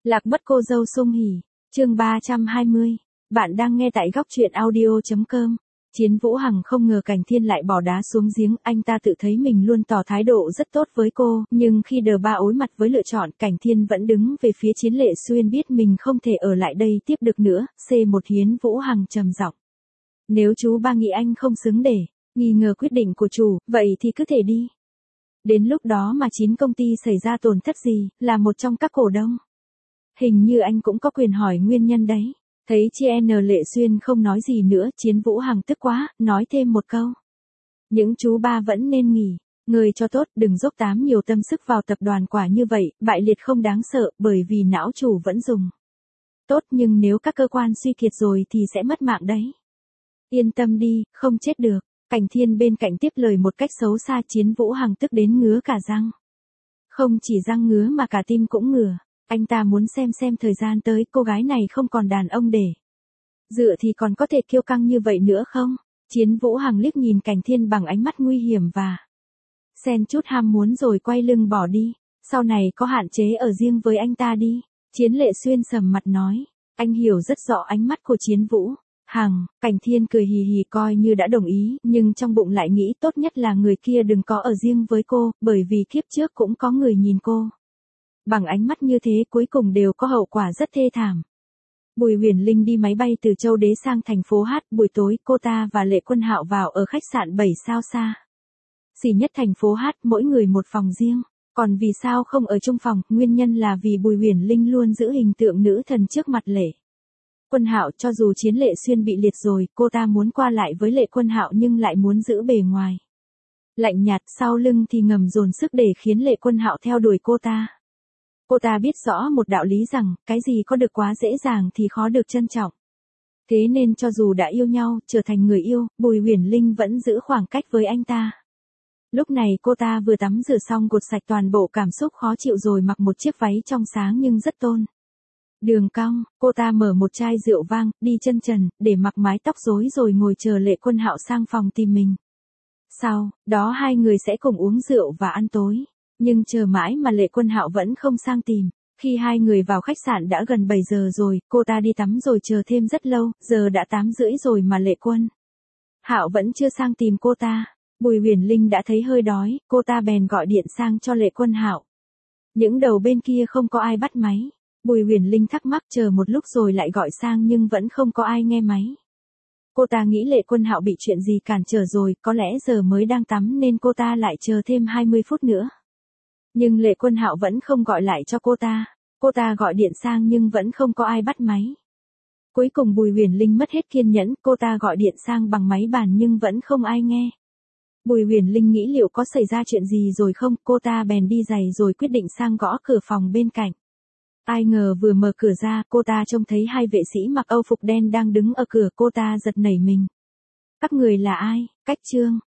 Lạc mất cô dâu sung hỉ, chương 320. Bạn đang nghe tại góc truyện audio.com. Chiến Vũ Hằng không ngờ Cảnh Thiên lại bỏ đá xuống giếng, anh ta tự thấy mình luôn tỏ thái độ rất tốt với cô, nhưng khi đờ ba ối mặt với lựa chọn, Cảnh Thiên vẫn đứng về phía Chiến Lệ Xuyên biết mình không thể ở lại đây tiếp được nữa. C1 Hiến Vũ Hằng trầm giọng. Nếu chú ba nghĩ anh không xứng để nghi ngờ quyết định của chủ, vậy thì cứ thể đi. Đến lúc đó mà 9 công ty xảy ra tổn thất gì, là một trong các cổ đông. Hình như anh cũng có quyền hỏi nguyên nhân đấy. Thấy chị N Lệ Xuyên không nói gì nữa, Chiến Vũ Hằng tức quá, nói thêm một câu. Những chú ba vẫn nên nghỉ, ngơi cho tốt, đừng dốc tám nhiều tâm sức vào tập đoàn, quả như vậy, bại liệt không đáng sợ, bởi vì não chủ vẫn dùng. Tốt, nhưng nếu các cơ quan suy kiệt rồi thì sẽ mất mạng đấy. Yên tâm đi, không chết được. Cảnh Thiên bên cạnh tiếp lời một cách xấu xa. Chiến Vũ Hằng tức đến ngứa cả răng. Không chỉ răng ngứa mà cả tim cũng ngửa. Anh ta muốn xem thời gian tới cô gái này không còn đàn ông để dựa thì còn có thể kiêu căng như vậy nữa không? Chiến Vũ Hằng liếc nhìn Cảnh Thiên bằng ánh mắt nguy hiểm và xen chút ham muốn rồi quay lưng bỏ đi. Sau này có hạn chế ở riêng với anh ta đi. Chiến Lệ Xuyên sầm mặt nói. Anh hiểu rất rõ ánh mắt của Chiến Vũ Hằng. Cảnh Thiên cười hì hì coi như đã đồng ý, nhưng trong bụng lại nghĩ tốt nhất là người kia đừng có ở riêng với cô, bởi vì kiếp trước cũng có người nhìn cô bằng ánh mắt như thế, cuối cùng đều có hậu quả rất thê thảm. Bùi Huyền Linh đi máy bay từ Châu Đế sang thành phố H, buổi tối cô ta và Lệ Quân Hạo vào ở khách sạn 7 sao xa xỉ nhất thành phố H, mỗi người một phòng riêng. Còn vì sao không ở chung phòng? Nguyên nhân là vì Bùi Huyền Linh luôn giữ hình tượng nữ thần trước mặt Lệ Quân Hạo. Cho dù Chiến Lệ Xuyên bị liệt rồi, cô ta muốn qua lại với Lệ Quân Hạo nhưng lại muốn giữ bề ngoài lạnh nhạt, sau lưng thì ngầm dồn sức để khiến Lệ Quân Hạo theo đuổi cô ta. Cô ta biết rõ một đạo lý rằng, cái gì có được quá dễ dàng thì khó được trân trọng. Thế nên cho dù đã yêu nhau, trở thành người yêu, Bùi Huyền Linh vẫn giữ khoảng cách với anh ta. Lúc này cô ta vừa tắm rửa xong, gột sạch toàn bộ cảm xúc khó chịu rồi mặc một chiếc váy trong sáng nhưng rất tôn đường cong. Cô ta mở một chai rượu vang, đi chân trần, để mặc mái tóc rối rồi ngồi chờ Lệ Quân Hạo sang phòng tìm mình. Sau đó hai người sẽ cùng uống rượu và ăn tối. Nhưng chờ mãi mà Lệ Quân Hạo vẫn không sang tìm. Khi hai người vào khách sạn đã gần 7 giờ rồi, cô ta đi tắm rồi chờ thêm rất lâu, giờ đã 8:30 rồi mà Lệ Quân Hạo vẫn chưa sang tìm cô ta. Bùi Huyền Linh đã thấy hơi đói, cô ta bèn gọi điện sang cho Lệ Quân Hạo. Những đầu bên kia không có ai bắt máy. Bùi Huyền Linh thắc mắc chờ một lúc rồi lại gọi sang nhưng vẫn không có ai nghe máy. Cô ta nghĩ Lệ Quân Hạo bị chuyện gì cản trở rồi, có lẽ giờ mới đang tắm nên cô ta lại chờ thêm 20 phút nữa. Nhưng Lệ Quân Hạo vẫn không gọi lại cho cô ta. Cô ta gọi điện sang nhưng vẫn không có ai bắt máy. Cuối cùng Bùi Huyền Linh mất hết kiên nhẫn, cô ta gọi điện sang bằng máy bàn nhưng vẫn không ai nghe. Bùi Huyền Linh nghĩ liệu có xảy ra chuyện gì rồi không, cô ta bèn đi giày rồi quyết định sang gõ cửa phòng bên cạnh. Ai ngờ vừa mở cửa ra, cô ta trông thấy hai vệ sĩ mặc âu phục đen đang đứng ở cửa, cô ta giật nảy mình. Các người là ai? Cách Trương,